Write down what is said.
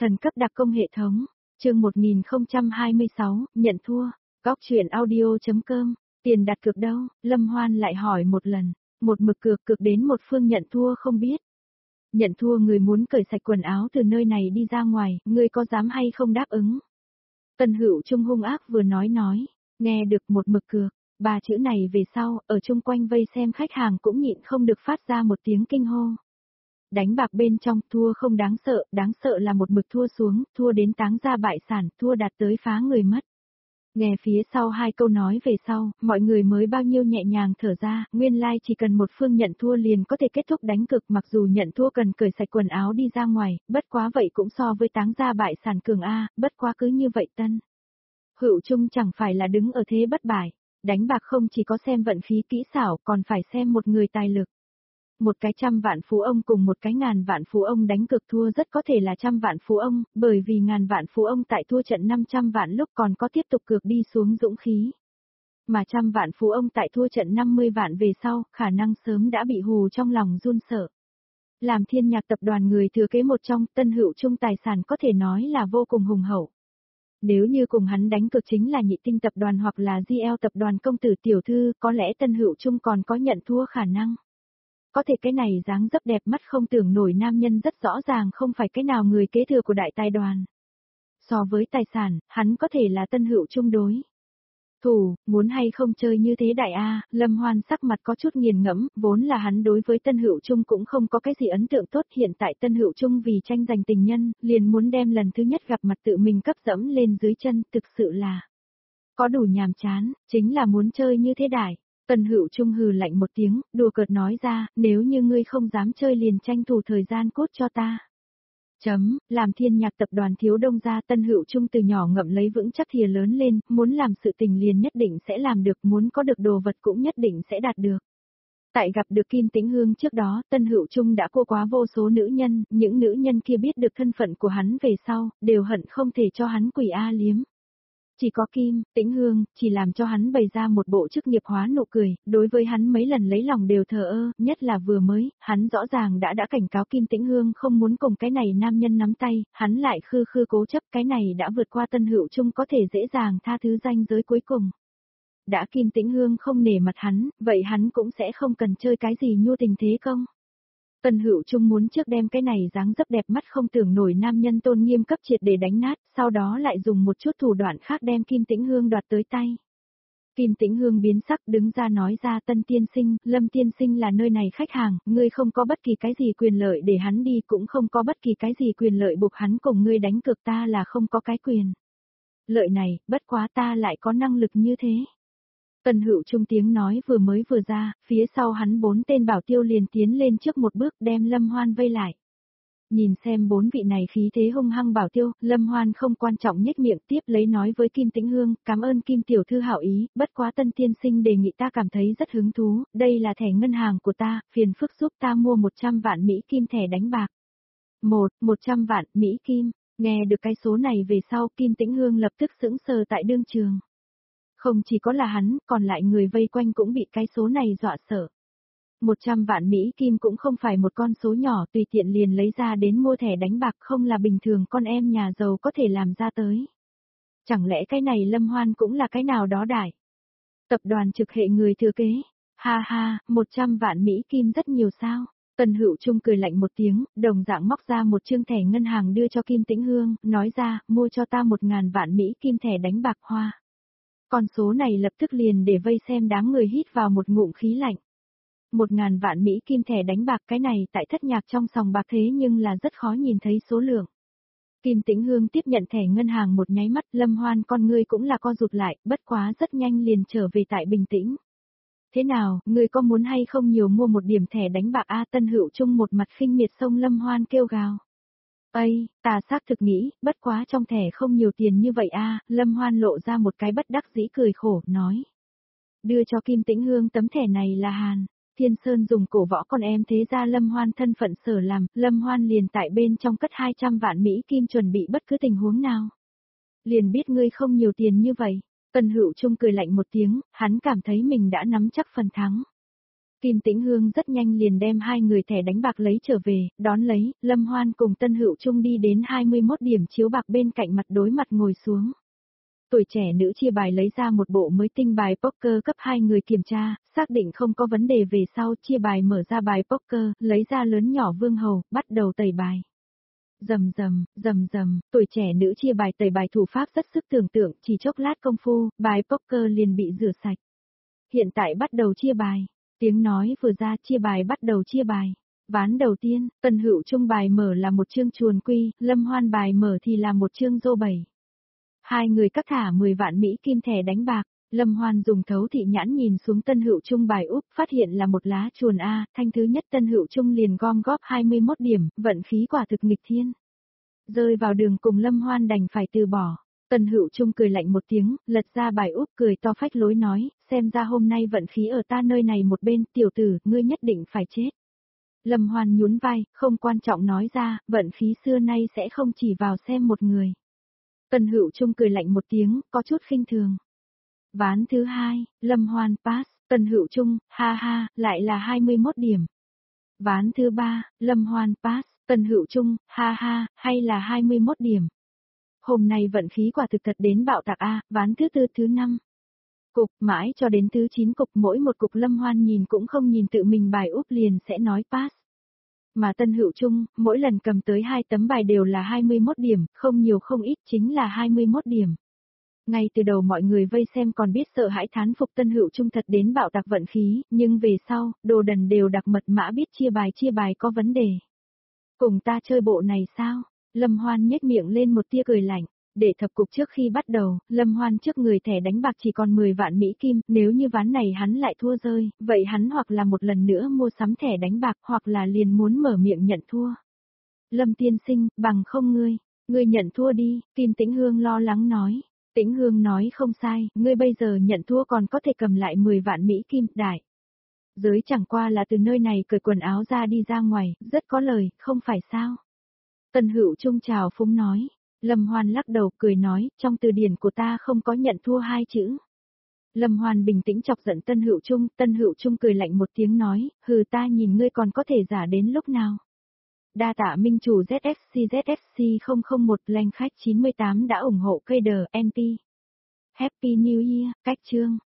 Thần cấp đặc công hệ thống, chương 1026, nhận thua, góc truyện audio.com, tiền đặt cược đâu, Lâm Hoan lại hỏi một lần, một mực cược đến một phương nhận thua không biết. Nhận thua người muốn cởi sạch quần áo từ nơi này đi ra ngoài, ngươi có dám hay không đáp ứng? Tân Hữu Trung hung ác vừa nói, nghe được một mực cược, ba chữ này về sau, ở chung quanh vây xem khách hàng cũng nhịn không được phát ra một tiếng kinh hô. Đánh bạc bên trong, thua không đáng sợ là một mực thua xuống, thua đến táng ra bại sản, thua đạt tới phá người mất. Nghe phía sau hai câu nói về sau, mọi người mới bao nhiêu nhẹ nhàng thở ra, nguyên lai chỉ cần một phương nhận thua liền có thể kết thúc đánh cược, mặc dù nhận thua cần cởi sạch quần áo đi ra ngoài, bất quá vậy cũng so với táng ra bại sản cường a, bất quá cứ như vậy Tân Hữu Trung chẳng phải là đứng ở thế bất bại, đánh bạc không chỉ có xem vận khí kỹ xảo, còn phải xem một người tài lực. Một cái 100 vạn phú ông cùng một cái 1000 vạn phú ông đánh cược thua rất có thể là 100 vạn phú ông, bởi vì 1000 vạn phú ông tại thua trận 500 vạn lúc còn có tiếp tục cược đi xuống dũng khí. Mà 100 vạn phú ông tại thua trận 50 vạn về sau, khả năng sớm đã bị hù trong lòng run sợ. Làm Thiên Nhạc tập đoàn người thừa kế một trong, Tân Hữu Trung tài sản có thể nói là vô cùng hùng hậu. Nếu như cùng hắn đánh cược chính là Nhị Tinh tập đoàn hoặc là GL tập đoàn công tử tiểu thư, có lẽ Tân Hữu Trung còn có nhận thua khả năng. Có thể cái này dáng dấp đẹp mắt không tưởng nổi nam nhân rất rõ ràng không phải cái nào người kế thừa của đại tài đoàn. So với tài sản, hắn có thể là Tân Hữu Trung đối thủ, muốn hay không chơi như thế đại A, Lâm Hoan sắc mặt có chút nghiền ngẫm, vốn là hắn đối với Tân Hữu Trung cũng không có cái gì ấn tượng tốt, hiện tại Tân Hữu Trung vì tranh giành tình nhân, liền muốn đem lần thứ nhất gặp mặt tự mình cấp dẫm lên dưới chân, thực sự là có đủ nhàm chán, chính là muốn chơi như thế đại. Tân Hữu Trung hừ lạnh một tiếng, đùa cợt nói ra, nếu như ngươi không dám chơi liền tranh thủ thời gian cốt cho ta. Làm Thiên Nhạc tập đoàn thiếu đông gia, Tân Hữu Trung từ nhỏ ngậm lấy vững chắc thìa lớn lên, muốn làm sự tình liền nhất định sẽ làm được, muốn có được đồ vật cũng nhất định sẽ đạt được. Tại gặp được Kim Tĩnh Hương trước đó, Tân Hữu Trung đã cô quá vô số nữ nhân, những nữ nhân kia biết được thân phận của hắn về sau, đều hận không thể cho hắn quỷ A liếm. Chỉ có Kim Tĩnh Hương, chỉ làm cho hắn bày ra một bộ chức nghiệp hóa nụ cười, đối với hắn mấy lần lấy lòng đều thờ ơ, nhất là vừa mới, hắn rõ ràng đã cảnh cáo Kim Tĩnh Hương không muốn cùng cái này nam nhân nắm tay, hắn lại khư cố chấp, cái này đã vượt qua Tân Hữu Trung có thể dễ dàng tha thứ ranh giới cuối cùng. Đã Kim Tĩnh Hương không nể mặt hắn, vậy hắn cũng sẽ không cần chơi cái gì nhu tình thế công. Tân Hữu Trung muốn trước đem cái này dáng dấp đẹp mắt không tưởng nổi nam nhân tôn nghiêm cấp triệt để đánh nát, sau đó lại dùng một chút thủ đoạn khác đem Kim Tĩnh Hương đoạt tới tay. Kim Tĩnh Hương biến sắc đứng ra nói ra, Tân tiên sinh, Lâm tiên sinh là nơi này khách hàng, ngươi không có bất kỳ cái gì quyền lợi để hắn đi, cũng không có bất kỳ cái gì quyền lợi buộc hắn cùng ngươi đánh cược, ta là không có cái quyền lợi này, bất quá ta lại có năng lực như thế. Tân Hữu Trung tiếng nói vừa ra, phía sau hắn 4 tên bảo tiêu liền tiến lên trước một bước đem Lâm Hoan vây lại. Nhìn xem 4 vị này khí thế hung hăng bảo tiêu, Lâm Hoan không quan trọng nhếch miệng tiếp lấy nói với Kim Tĩnh Hương, cảm ơn Kim tiểu thư hảo ý, bất quá Tân tiên sinh đề nghị ta cảm thấy rất hứng thú, đây là thẻ ngân hàng của ta, phiền phức giúp ta mua 100 vạn Mỹ Kim thẻ đánh bạc. 100 vạn Mỹ Kim, nghe được cái số này về sau Kim Tĩnh Hương lập tức sững sờ tại đương trường. Không chỉ có là hắn, còn lại người vây quanh cũng bị cái số này dọa sợ. 100 vạn Mỹ Kim cũng không phải một con số nhỏ, tùy tiện liền lấy ra đến mua thẻ đánh bạc, không là bình thường con em nhà giàu có thể làm ra tới. Chẳng lẽ cái này Lâm Hoan cũng là cái nào đó đại tập đoàn trực hệ người thừa kế? Ha ha, 100 vạn Mỹ Kim rất nhiều sao? Tân Hữu Trung cười lạnh một tiếng, đồng dạng móc ra một chương thẻ ngân hàng đưa cho Kim Tĩnh Hương, nói ra, mua cho ta 1000 vạn Mỹ Kim thẻ đánh bạc hoa. Con số này lập tức liền để vây xem đám người hít vào một ngụm khí lạnh. 1000 vạn Mỹ Kim thẻ đánh bạc, cái này tại Thất Nhạc trong sòng bạc thế nhưng là rất khó nhìn thấy số lượng. Kim Tĩnh Hương tiếp nhận thẻ ngân hàng một nháy mắt, Lâm Hoan con ngươi cũng là co rụt lại, bất quá rất nhanh liền trở về tại bình tĩnh. Thế nào, ngươi có muốn hay không nhiều mua một điểm thẻ đánh bạc a? Tân Hữu Trung một mặt khinh miệt xông Lâm Hoan kêu gào. Ây, ta xác thực nghĩ, bất quá trong thẻ không nhiều tiền như vậy a. Lâm Hoan lộ ra một cái bất đắc dĩ cười khổ, nói. Đưa cho Kim Tĩnh Hương tấm thẻ này là Hàn Thiên Sơn dùng cổ võ con em thế ra Lâm Hoan thân phận sở làm, Lâm Hoan liền tại bên trong cất 200 vạn Mỹ Kim chuẩn bị bất cứ tình huống nào. Liền biết ngươi không nhiều tiền như vậy. Tân Hữu Trung cười lạnh một tiếng, hắn cảm thấy mình đã nắm chắc phần thắng. Kim Tĩnh Hương rất nhanh liền đem hai người thẻ đánh bạc lấy trở về, đón lấy, Lâm Hoan cùng Tân Hữu Trung đi đến 21 điểm chiếu bạc bên cạnh mặt đối mặt ngồi xuống. Tuổi trẻ nữ chia bài lấy ra một bộ mới tinh bài poker cấp hai người kiểm tra, xác định không có vấn đề về sau chia bài mở ra bài poker, lấy ra lớn nhỏ vương hầu, bắt đầu tẩy bài. Rầm, tuổi trẻ nữ chia bài tẩy bài thủ pháp rất sức tưởng tượng, chỉ chốc lát công phu, bài poker liền bị rửa sạch. Hiện tại bắt đầu chia bài. Tiếng nói vừa ra chia bài bắt đầu chia bài. Ván đầu tiên, Tân Hữu Trung bài mở là một chương chuồn quy, Lâm Hoan bài mở thì là một chương rô bảy. Hai người cắt thả 10 vạn Mỹ kim thẻ đánh bạc, Lâm Hoan dùng thấu thị nhãn nhìn xuống Tân Hữu Trung bài úp, phát hiện là một lá chuồn A, thanh thứ nhất Tân Hữu Trung liền gom góp 21 điểm, vận khí quả thực nghịch thiên. Rơi vào đường cùng Lâm Hoan đành phải từ bỏ. Tân Hữu Trung cười lạnh một tiếng, lật ra bài úp cười to phách lối nói, xem ra hôm nay vận khí ở ta nơi này một bên, tiểu tử, ngươi nhất định phải chết. Lâm Hoan nhún vai, không quan trọng nói ra, vận khí xưa nay sẽ không chỉ vào xem một người. Tân Hữu Trung cười lạnh một tiếng, có chút khinh thường. Ván thứ hai, Lâm Hoan pass, Tân Hữu Trung, ha ha, lại là 21 điểm. Ván thứ ba, Lâm Hoan pass, Tân Hữu Trung, ha ha, hay là 21 điểm. Hôm nay vận khí quả thực thật đến bạo tạc A, ván thứ tư thứ năm. Cục mãi cho đến thứ 9 cục mỗi một cục Lâm Hoan nhìn cũng không nhìn tự mình bài úp liền sẽ nói pass. Mà Tân Hữu Trung, mỗi lần cầm tới 2 tấm bài đều là 21 điểm, không nhiều không ít chính là 21 điểm. Ngay từ đầu mọi người vây xem còn biết sợ hãi thán phục Tân Hữu Trung thật đến bạo tạc vận khí, nhưng về sau, đồ đần đều đặc mật mã biết chia bài có vấn đề. Cùng ta chơi bộ này sao? Lâm Hoan nhếch miệng lên một tia cười lạnh. Để thập cục trước khi bắt đầu, Lâm Hoan trước người thẻ đánh bạc chỉ còn 10 vạn Mỹ Kim, nếu như ván này hắn lại thua rơi, vậy hắn hoặc là một lần nữa mua sắm thẻ đánh bạc hoặc là liền muốn mở miệng nhận thua. Lâm tiên sinh, bằng không ngươi nhận thua đi, Kim Tĩnh Hương lo lắng nói. Tĩnh Hương nói không sai, ngươi bây giờ nhận thua còn có thể cầm lại 10 vạn Mỹ Kim, đại. Giới chẳng qua là từ nơi này cởi quần áo ra đi ra ngoài, rất có lời, không phải sao? Tân Hữu Trung chào phúng nói. Lâm Hoan lắc đầu cười nói, trong từ điển của ta không có nhận thua hai chữ. Lâm Hoan bình tĩnh chọc giận Tân Hữu Trung cười lạnh một tiếng nói, hừ ta nhìn ngươi còn có thể giả đến lúc nào. Đa tạ minh chủ ZFC 001 lanh khách 98 đã ủng hộ cây đờ NP. Happy New Year, cách chương.